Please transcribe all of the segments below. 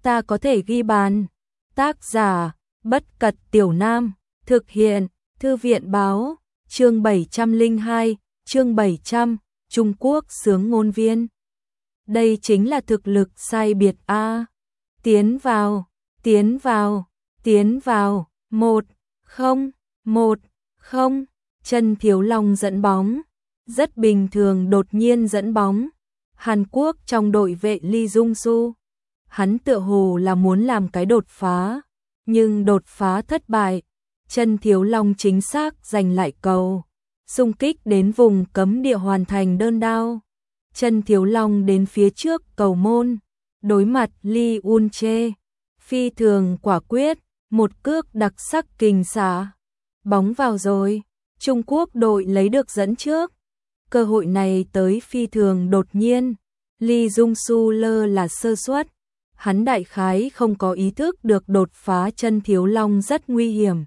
ta có thể ghi bàn. Tác giả, Bất Cật Tiểu Nam, thực hiện, Thư viện báo, chương 702, chương 700, Trung Quốc sướng ngôn viên. Đây chính là thực lực sai biệt a. Tiến vào, tiến vào, tiến vào, 1-0, Chân Thiếu Long dẫn bóng, rất bình thường đột nhiên dẫn bóng. Hàn Quốc trong đội vệ Lee Jung Su, hắn tựa hồ là muốn làm cái đột phá, nhưng đột phá thất bại. Chân Thiếu Long chính xác giành lại cầu, xung kích đến vùng cấm địa hoàn thành đơn đao. Chân Thiếu Long đến phía trước cầu môn, đối mặt Lee Un-che, phi thường quả quyết, một cước đặc sắc kình xả. Bóng vào rồi, Trung Quốc đội lấy được dẫn trước. Cơ hội này tới phi thường đột nhiên, Lee Jung Su lơ là sơ suất. Hắn đại khái không có ý thức được đột phá Chân Thiếu Long rất nguy hiểm.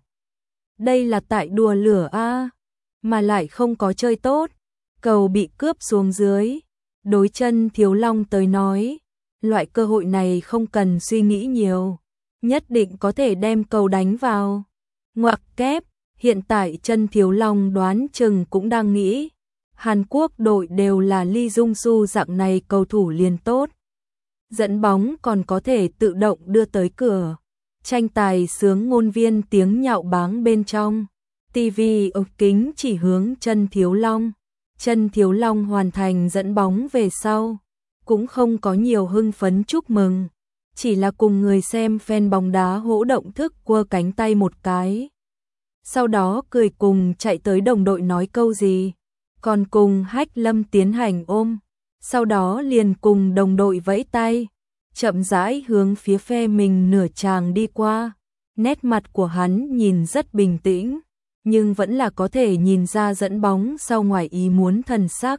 Đây là tại đùa lửa a, mà lại không có chơi tốt. Cầu bị cướp xuống dưới. Đối Chân Thiếu Long tới nói, loại cơ hội này không cần suy nghĩ nhiều, nhất định có thể đem cầu đánh vào. Ngoặc kép, hiện tại Chân Thiếu Long đoán chừng cũng đang nghĩ, Hàn Quốc đội đều là Lee Jung Su dạng này cầu thủ liền tốt. Dẫn bóng còn có thể tự động đưa tới cửa. Tranh tài sướng ngôn viên tiếng nhạo báng bên trong. TV ốp kính chỉ hướng Chân Thiếu Long. Chân Thiếu Long hoàn thành dẫn bóng về sau, cũng không có nhiều hưng phấn chúc mừng, chỉ là cùng người xem fan bóng đá hỗ động thức quơ cánh tay một cái. Sau đó cười cùng chạy tới đồng đội nói câu gì, còn cùng Hách Lâm tiến hành ôm, sau đó liền cùng đồng đội vẫy tay, chậm rãi hướng phía phe mình nửa tràng đi qua. Nét mặt của hắn nhìn rất bình tĩnh, nhưng vẫn là có thể nhìn ra dẫn bóng sau ngoài ý muốn thần sắc.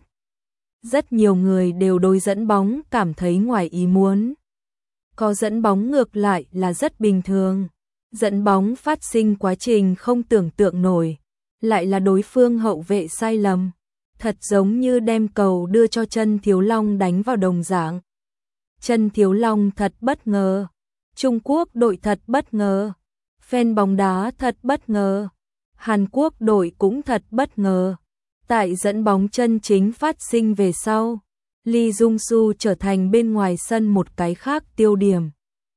Rất nhiều người đều đối dẫn bóng cảm thấy ngoài ý muốn. Có dẫn bóng ngược lại là rất bình thường. Dẫn bóng phát sinh quá trình không tưởng tượng nổi, lại là đối phương hậu vệ sai lầm. Thật giống như đem cầu đưa cho Chân Thiếu Long đánh vào đồng dạng. Chân Thiếu Long thật bất ngờ. Trung Quốc đội thật bất ngờ. Fan bóng đá thật bất ngờ. Hàn Quốc đội cũng thật bất ngờ. Tại dẫn bóng chân chính phát sinh về sau, Lee Jung Su trở thành bên ngoài sân một cái khác tiêu điểm.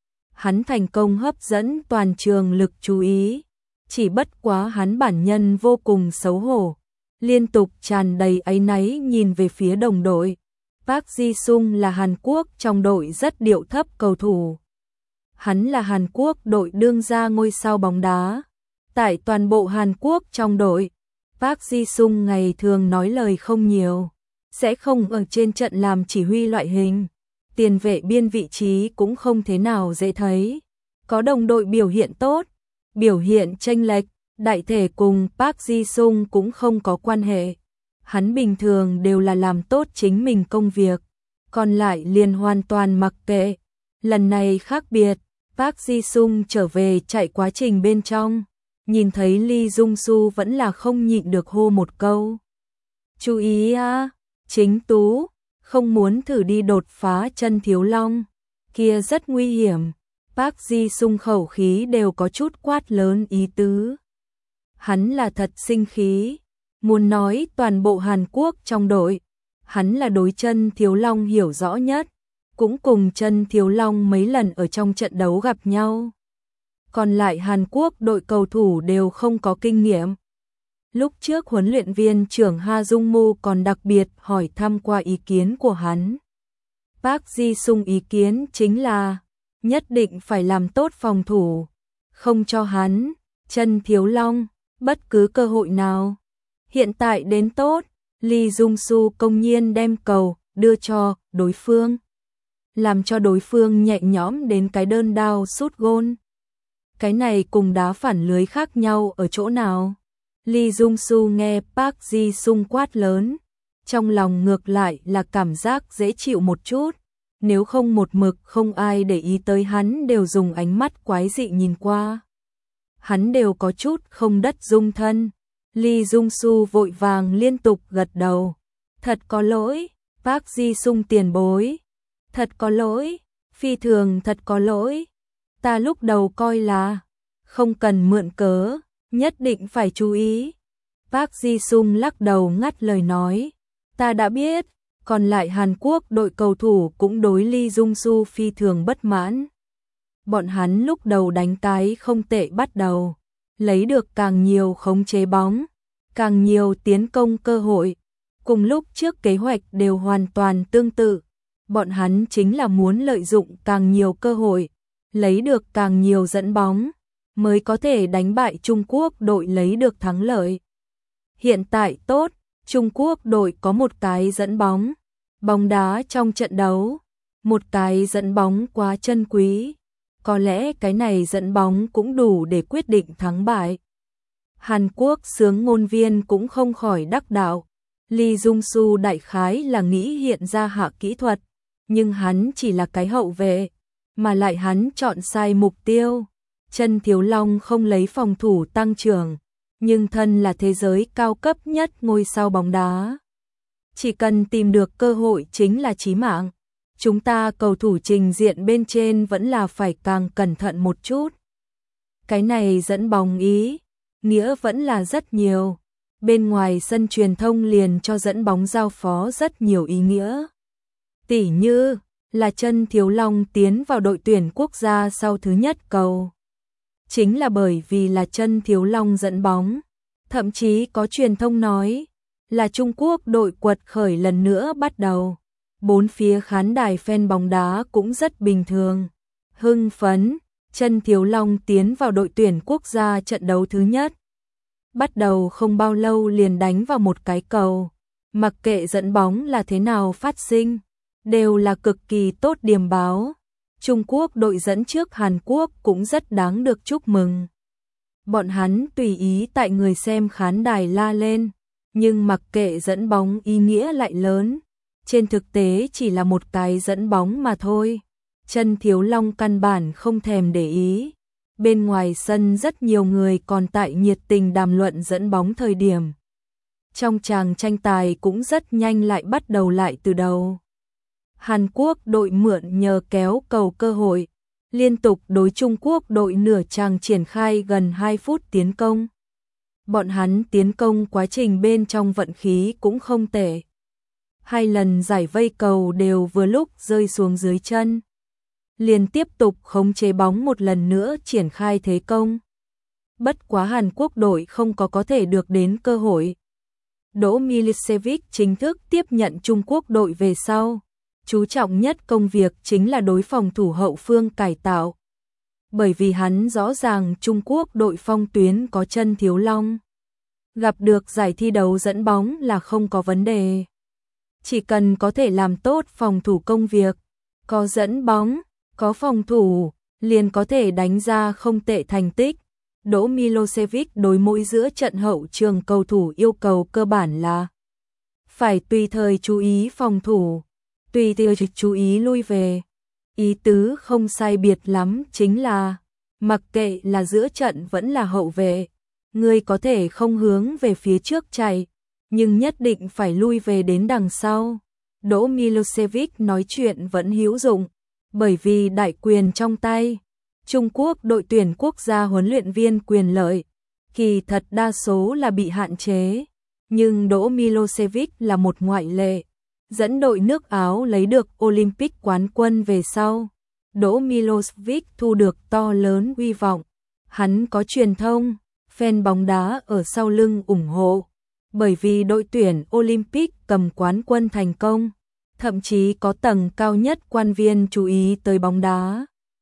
Hắn thành công hấp dẫn toàn trường lực chú ý, chỉ bất quá hắn bản nhân vô cùng xấu hổ, liên tục tràn đầy áy náy nhìn về phía đồng đội. Park Ji-sung là Hàn Quốc trong đội rất điệu thấp cầu thủ. Hắn là Hàn Quốc đội đương gia ngôi sao bóng đá. Tại toàn bộ Hàn Quốc trong đội, Park Ji-sung ngày thường nói lời không nhiều, sẽ không ở trên trận làm chỉ huy loại hình. Tiền vệ biên vị trí cũng không thế nào dễ thấy. Có đồng đội biểu hiện tốt, biểu hiện chênh lệch, đại thể cùng Park Ji-sung cũng không có quan hệ. Hắn bình thường đều là làm tốt chính mình công việc, còn lại liền hoàn toàn mặc kệ. Lần này khác biệt, Park Ji-sung trở về chạy quá trình bên trong, nhìn thấy Lee Jung Su vẫn là không nhịn được hô một câu. Chú ý a, Chính Tú, không muốn thử đi đột phá Chân Thiếu Long, kia rất nguy hiểm. Park Ji-sung khẩu khí đều có chút quát lớn ý tứ. Hắn là thật sinh khí, muốn nói toàn bộ Hàn Quốc trong đội, hắn là đối Chân Thiếu Long hiểu rõ nhất, cũng cùng Chân Thiếu Long mấy lần ở trong trận đấu gặp nhau. Còn lại Hàn Quốc đội cầu thủ đều không có kinh nghiệm. Lúc trước huấn luyện viên trưởng Ha Jung Mu còn đặc biệt hỏi thăm qua ý kiến của hắn. Park Ji-sung ý kiến chính là nhất định phải làm tốt phòng thủ, không cho hắn, Chân Thiếu Long, bất cứ cơ hội nào. Hiện tại đến tốt, Lee Jung Su công nhiên đem cầu đưa cho đối phương, làm cho đối phương nhẹ nhõm đến cái đơn đao sút gôn. Cái này cùng đá phản lưới khác nhau ở chỗ nào? Lee Jung Su nghe Park Ji-sung quát lớn, trong lòng ngược lại là cảm giác dễ chịu một chút. Nếu không một mực không ai để ý tới hắn đều dùng ánh mắt quái dị nhìn qua. Hắn đều có chút không đất dung thân. Lee Jung Su vội vàng liên tục gật đầu. Thật có lỗi, Park Ji-sung tiền bối. Thật có lỗi. Phi thường thật có lỗi. Ta lúc đầu coi là không cần mượn cớ, nhất định phải chú ý. Park Ji-sung lắc đầu ngắt lời nói. Ta đã biết, còn lại Hàn Quốc đội cầu thủ cũng đối Lee Jung-soo phi thường bất mãn. Bọn hắn lúc đầu đánh cái không tệ bắt đầu, lấy được càng nhiều khống chế bóng, càng nhiều tiến công cơ hội. Cùng lúc trước kế hoạch đều hoàn toàn tương tự, bọn hắn chính là muốn lợi dụng càng nhiều cơ hội, lấy được càng nhiều dẫn bóng, mới có thể đánh bại Trung Quốc đội lấy được thắng lợi. Hiện tại tốt, Trung Quốc đội có một cái dẫn bóng, bóng đá trong trận đấu, một cái dẫn bóng quá chân quý. Có lẽ cái này dẫn bóng cũng đủ để quyết định thắng bại. Hàn Quốc xướng ngôn viên cũng không khỏi đắc đạo. Lee Jung-soo đại khái là nghĩ hiện ra hạ kỹ thuật, nhưng hắn chỉ là cái hậu vệ, mà lại hắn chọn sai mục tiêu. Chân Thiếu Long không lấy phòng thủ tăng trưởng, nhưng thân là thế giới cao cấp nhất ngôi sao bóng đá. Chỉ cần tìm được cơ hội chính là chí mạng. Chúng ta cầu thủ trình diện bên trên vẫn là phải càng cẩn thận một chút. Cái này dẫn bóng ý, nghĩa vẫn là rất nhiều. Bên ngoài sân truyền thông liền cho dẫn bóng giao phó rất nhiều ý nghĩa. Tỉ như là Chân Thiếu Long tiến vào đội tuyển quốc gia sau thứ nhất cầu. Chính là bởi vì là Chân Thiếu Long dẫn bóng. Thậm chí có truyền thông nói là Trung Quốc đội quật khởi lần nữa bắt đầu. Bốn phía khán đài fan bóng đá cũng rất bình thường. Hưng phấn, Chân Thiếu Long tiến vào đội tuyển quốc gia trận đấu thứ nhất. Bắt đầu không bao lâu liền đánh vào một cái cầu. Mặc kệ dẫn bóng là thế nào phát sinh, đều là cực kỳ tốt điểm báo. Trung Quốc đội dẫn trước Hàn Quốc cũng rất đáng được chúc mừng. Bọn hắn tùy ý tại người xem khán đài la lên, nhưng mặc kệ dẫn bóng ý nghĩa lại lớn. Trên thực tế chỉ là một cái dẫn bóng mà thôi. Chân Thiếu Long căn bản không thèm để ý. Bên ngoài sân rất nhiều người còn tại nhiệt tình đàm luận dẫn bóng thời điểm. Trong tràng tranh tài cũng rất nhanh lại bắt đầu lại từ đầu. Hàn Quốc đội mượn nhờ kéo cầu cơ hội, liên tục đối Trung Quốc đội nửa tràng triển khai gần 2 phút tiến công. Bọn hắn tiến công quá trình bên trong vận khí cũng không tệ. 2 lần giải vây cầu đều vừa lúc rơi xuống dưới chân. Liền tiếp tục khống chế bóng một lần nữa triển khai thế công. Bất quá Hàn Quốc đội không có thể được đến cơ hội. Đỗ Milicevic chính thức tiếp nhận Trung Quốc đội về sau. Chú trọng nhất công việc chính là đối phòng thủ hậu phương cải tạo. Bởi vì hắn rõ ràng Trung Quốc đội phong tuyến có Chân Thiếu Long. Gặp được giải thi đấu dẫn bóng là không có vấn đề. Chỉ cần có thể làm tốt phòng thủ công việc, có dẫn bóng, có phòng thủ, liền có thể đánh ra không tệ thành tích. Đỗ Milosevic đối mỗi giữa trận hậu trường cầu thủ yêu cầu cơ bản là phải tùy thời chú ý phòng thủ, tùy thời chú ý lui về. Ý tứ không sai biệt lắm chính là mặc kệ là giữa trận vẫn là hậu vệ, người có thể không hướng về phía trước chạy, nhưng nhất định phải lui về đến đằng sau. Đỗ Milosevic nói chuyện vẫn hữu dụng, bởi vì đại quyền trong tay. Trung Quốc đội tuyển quốc gia huấn luyện viên quyền lợi, kỳ thật đa số là bị hạn chế, nhưng Đỗ Milosevic là một ngoại lệ. Dẫn đội nước Áo lấy được Olympic quán quân về sau, Đỗ Milosevic thu được to lớn uy vọng. Hắn có truyền thông, fan bóng đá ở sau lưng ủng hộ. Bởi vì đội tuyển Olympic cầm quán quân thành công, thậm chí có tầng cao nhất quan viên chú ý tới bóng đá.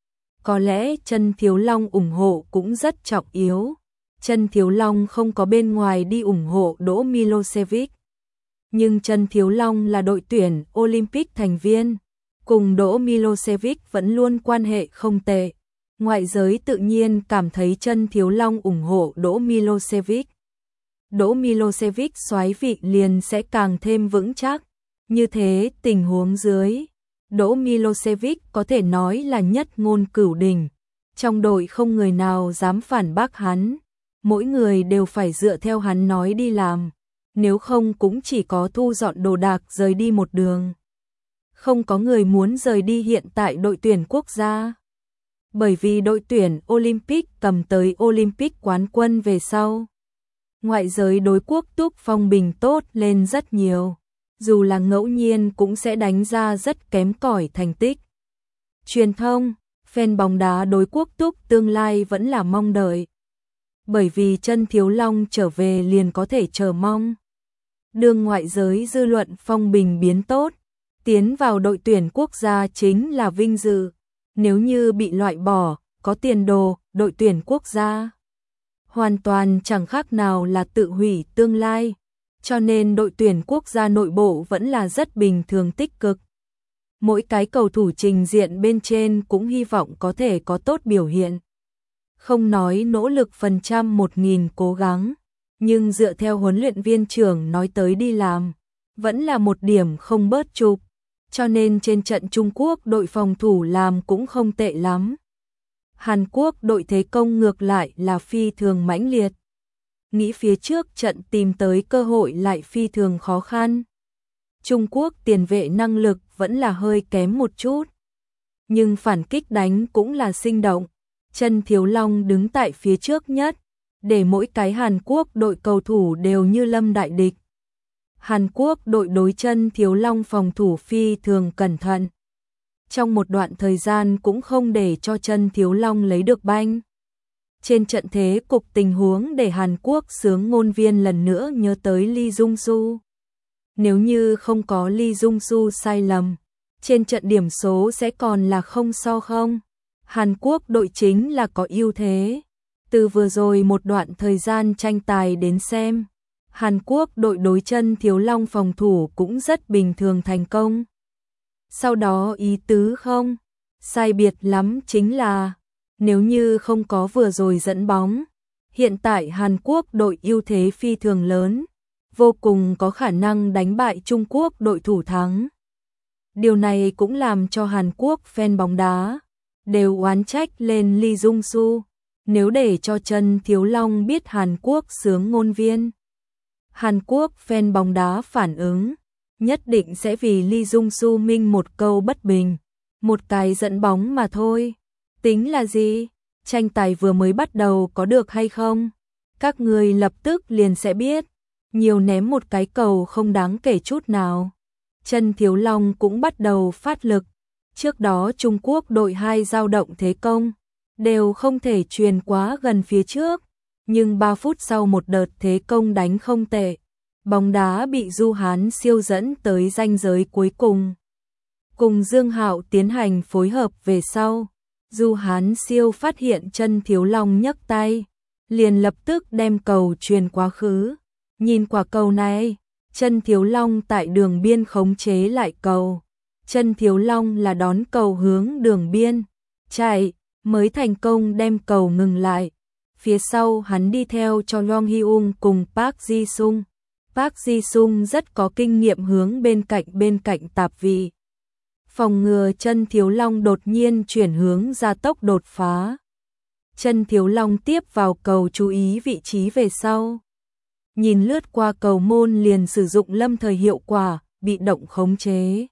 Có lẽ Chân Thiếu Long ủng hộ cũng rất trọng yếu. Chân Thiếu Long không có bên ngoài đi ủng hộ Đỗ Milosevic. Nhưng Chân Thiếu Long là đội tuyển Olympic thành viên, cùng Đỗ Milosevic vẫn luôn quan hệ không tệ. Ngoại giới tự nhiên cảm thấy Chân Thiếu Long ủng hộ Đỗ Milosevic. Đỗ Milosevic soái vị liền sẽ càng thêm vững chắc. Như thế tình huống dưới, Đỗ Milosevic có thể nói là nhất ngôn cửu đỉnh. Trong đội không người nào dám phản bác hắn, mỗi người đều phải dựa theo hắn nói đi làm, nếu không cũng chỉ có thu dọn đồ đạc rời đi một đường. Không có người muốn rời đi hiện tại đội tuyển quốc gia. Bởi vì đội tuyển Olympic cầm tới Olympic quán quân về sau. Ngoại giới đối Quốc Túc phong bình tốt lên rất nhiều. Dù là ngẫu nhiên cũng sẽ đánh ra rất kém cỏi thành tích. Truyền thông, fan bóng đá đối Quốc Túc tương lai vẫn là mong đợi. Bởi vì Chân Thiếu Long trở về liền có thể chờ mong. Đường ngoại giới dư luận phong bình biến tốt, tiến vào đội tuyển quốc gia chính là vinh dự. Nếu như bị loại bỏ, có tiền đồ, đội tuyển quốc gia hoàn toàn chẳng khác nào là tự hủy tương lai. Cho nên đội tuyển quốc gia nội bộ vẫn là rất bình thường tích cực. Mỗi cái cầu thủ trình diện bên trên cũng hy vọng có thể có tốt biểu hiện. Không nói nỗ lực phần trăm 1000 cố gắng, nhưng dựa theo huấn luyện viên trưởng nói tới đi làm, vẫn là một điểm không bớt chụp. Cho nên trên trận Trung Quốc đội phòng thủ làm cũng không tệ lắm. Hàn Quốc đội thế công ngược lại là phi thường mãnh liệt. Nghĩ phía trước trận tìm tới cơ hội lại phi thường khó khăn. Trung Quốc tiền vệ năng lực vẫn là hơi kém một chút. Nhưng phản kích đánh cũng là sinh động. Chân Thiếu Long đứng tại phía trước nhất, để mỗi cái Hàn Quốc đội cầu thủ đều như lâm đại địch. Hàn Quốc đội đối Chân Thiếu Long phòng thủ phi thường cẩn thận. Trong một đoạn thời gian cũng không để cho Chân Thiếu Long lấy được banh. Trên trận thế cục tình huống để Hàn Quốc xướng ngôn viên lần nữa nhớ tới Lee Jung-su. Nếu như không có Lee Jung-su sai lầm, trên trận điểm số sẽ còn là 0-0. Hàn Quốc đội chính là có ưu thế. Từ vừa rồi một đoạn thời gian tranh tài đến xem, Hàn Quốc đội đối Chân Thiếu Long phòng thủ cũng rất bình thường thành công. Sau đó ý tứ không sai biệt lắm chính là, nếu như không có vừa rồi dẫn bóng, hiện tại Hàn Quốc đội ưu thế phi thường lớn, vô cùng có khả năng đánh bại Trung Quốc đội thủ thắng. Điều này cũng làm cho Hàn Quốc fan bóng đá đều oán trách lên Lee Jung-su, nếu để cho Chân Thiếu Long biết Hàn Quốc xướng ngôn viên. Hàn Quốc fan bóng đá phản ứng, nhất định sẽ vì Lee Jung-su minh một câu bất bình, một cái dẫn bóng mà thôi. Tính là gì? Tranh tài vừa mới bắt đầu có được hay không? Các người lập tức liền sẽ biết. Nhiều ném một cái cầu không đáng kể chút nào. Chân Thiếu Long cũng bắt đầu phát lực. Trước đó Trung Quốc đội 2 dao động thế công, đều không thể truyền quá gần phía trước. Nhưng 3 phút sau một đợt thế công đánh không tệ. Bóng đá bị Du Hán Siêu dẫn tới ranh giới cuối cùng. Cùng Dương Hạo tiến hành phối hợp về sau. Du Hán Siêu phát hiện Chân Thiếu Long nhấc tay, liền lập tức đem cầu truyền quá khứ. Nhìn quả cầu này, Chân Thiếu Long tại đường biên khống chế lại cầu. Chân Thiếu Long là đón cầu hướng đường biên, chạy, mới thành công đem cầu ngừng lại. Phía sau hắn đi theo cho Long Hyung cùng Park Ji-sung. Park Ji-sung rất có kinh nghiệm hướng bên cạnh tạp vị. Phòng ngừa Chân Thiếu Long đột nhiên chuyển hướng ra tốc đột phá. Chân Thiếu Long tiếp vào cầu chú ý vị trí về sau. Nhìn lướt qua cầu môn liền sử dụng lâm thời hiệu quả, bị động khống chế.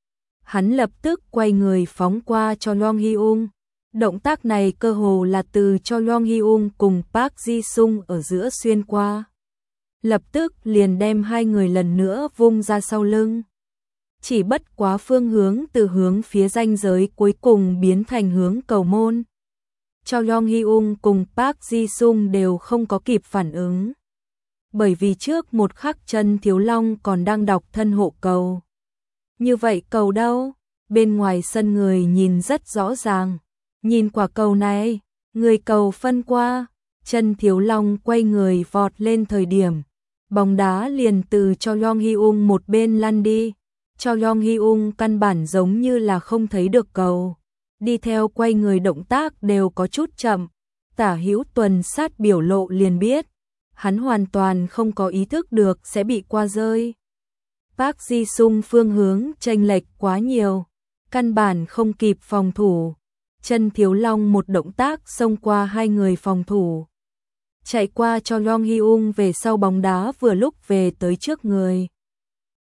Hắn lập tức quay người phóng qua cho Long Hyung. Động tác này cơ hồ là từ cho Long Hyung cùng Park Ji-sung ở giữa xuyên qua. Lập tức liền đem hai người lần nữa vung ra sau lưng. Chỉ bất quá phương hướng từ hướng phía ranh giới cuối cùng biến thành hướng cầu môn. Cho Long Hyung cùng Park Ji-sung đều không có kịp phản ứng. Bởi vì trước một khắc Chân Thiếu Long còn đang đọc thân hộ cầu. Như vậy cầu đâu? Bên ngoài sân người nhìn rất rõ ràng. Nhìn quả cầu này, người cầu phân qua. Chân Thiếu Long quay người vọt lên thời điểm. Bóng đá liền từ cho Long Hyung một bên lăn đi. Cho Long Hyung căn bản giống như là không thấy được cầu. Đi theo quay người động tác đều có chút chậm. Tả Hữu tuần sát biểu lộ liền biết. Hắn hoàn toàn không có ý thức được sẽ bị qua rơi. Park Ji-sung phương hướng chênh lệch quá nhiều. Căn bản không kịp phòng thủ. Chân Thiếu Long một động tác xông qua hai người phòng thủ. Chạy qua cho Long Hyung về sau bóng đá vừa lúc về tới trước người.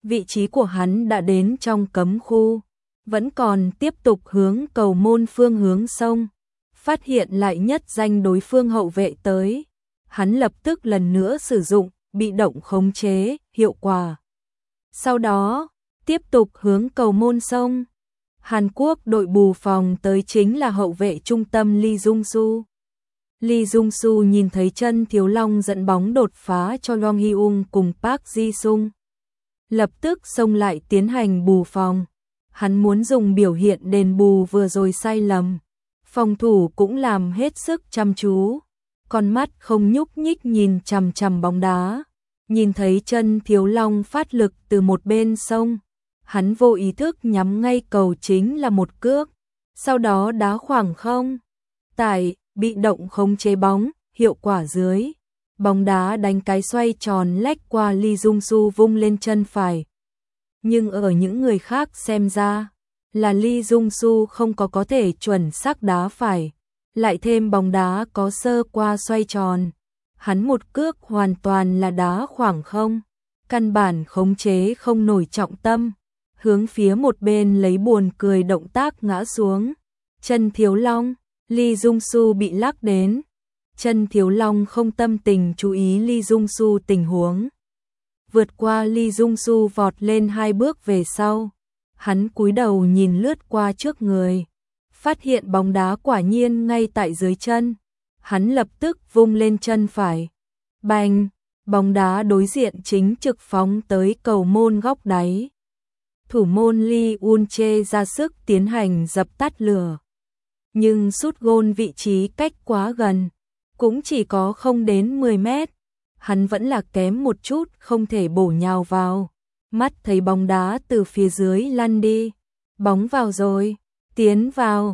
vị trí của hắn đã đến trong cấm khu, vẫn còn tiếp tục hướng cầu môn phương hướng sông. Phát hiện lại nhất danh đối phương hậu vệ tới, hắn lập tức lần nữa sử dụng bị động khống chế, hiệu quả. Sau đó, tiếp tục hướng cầu môn sông. Hàn Quốc đội bù phòng tới chính là hậu vệ trung tâm Lee Jung-su. Lee Jung-su nhìn thấy Chân Thiếu Long dẫn bóng đột phá cho Long Hyung cùng Park Ji-sung. Lập tức xông lại tiến hành bù phòng. Hắn muốn dùng biểu hiện đền bù vừa rồi sai lầm. Phòng thủ cũng làm hết sức chăm chú. Con mắt không nhúc nhích nhìn chằm chằm bóng đá. Nhìn thấy Chân Thiếu Long phát lực từ một bên sông. Hắn vô ý thức nhắm ngay cầu chính là một cước. Sau đó đá khoảng không. Tại, bị động khống chế bóng, hiệu quả dưới. Bóng đá đánh cái xoay tròn lách qua Lee Jung-su vung lên chân phải. Nhưng ở những người khác xem ra, là Lee Jung-su không có thể chuẩn xác đá phải. Lại thêm bóng đá có sơ qua xoay tròn. Hắn một cước hoàn toàn là đá khoảng không. Căn bản khống chế không nổi trọng tâm. Hướng phía một bên lấy buồn cười động tác ngã xuống. Chân Thiếu Long, Lee Jung-su bị lắc đến. Chân Thiếu Long không tâm tình chú ý Lee Jung-su tình huống. Vượt qua Lee Jung-su vọt lên 2 bước về sau. Hắn cúi đầu nhìn lướt qua trước người. Phát hiện bóng đá quả nhiên ngay tại dưới chân. Hắn lập tức vung lên chân phải. Bành, bóng đá đối diện chính trực phóng tới cầu môn góc đáy. Thủ môn Lee Eun-che ra sức tiến hành dập tắt lửa. Nhưng sút gôn vị trí cách quá gần, cũng chỉ có không đến 10 mét. Hắn vẫn là kém một chút không thể bổ nhào vào. Mắt thấy bóng đá từ phía dưới lăn đi. Bóng vào rồi, tiến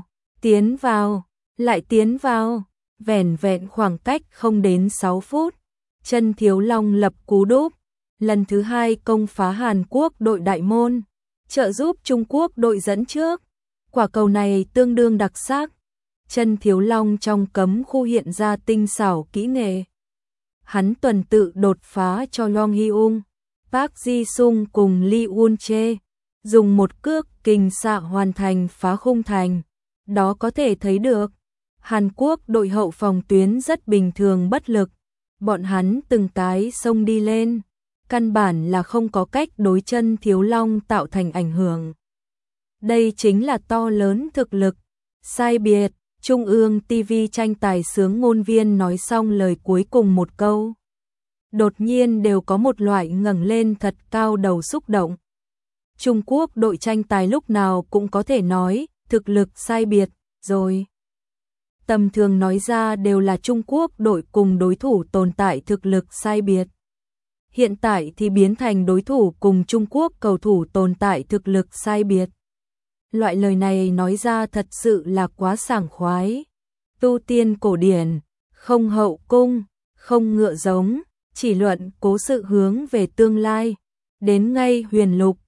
vào, lại tiến vào. Vẻn vẹn khoảng cách không đến 6 phút. Chân Thiếu Long lập cú đúp. Lần thứ 2 công phá Hàn Quốc đội đại môn. Trợ giúp Trung Quốc đội dẫn trước. Quả cầu này tương đương đặc sắc. Chân Thiếu Long trong cấm khu hiện ra tinh xảo kỹ nghệ. Hắn tuần tự đột phá cho Long Hyung, Park Ji-sung cùng Lee Eun-che, dùng một cước kình xạ hoàn thành phá khung thành. Đó có thể thấy được, Hàn Quốc đội hậu phòng tuyến rất bình thường bất lực. Bọn hắn từng cái xông đi lên. Căn bản là không có cách đối Chân Thiếu Long tạo thành ảnh hưởng. Đây chính là to lớn thực lực. Sai biệt, Trung ương TV tranh tài sướng ngôn viên nói xong lời cuối cùng một câu. Đột nhiên đều có một loại ngẩng lên thật cao đầu xúc động. Trung Quốc đội tranh tài lúc nào cũng có thể nói, thực lực sai biệt, rồi. Tầm thường nói ra đều là Trung Quốc đội cùng đối thủ tồn tại thực lực sai biệt. Hiện tại thì biến thành đối thủ cùng Trung Quốc cầu thủ tồn tại thực lực sai biệt. Loại lời này nói ra thật sự là quá sảng khoái. Tu tiên cổ điển, không hậu cung, không ngựa giống, chỉ luận cố sự hướng về tương lai. Đến ngay huyền lục,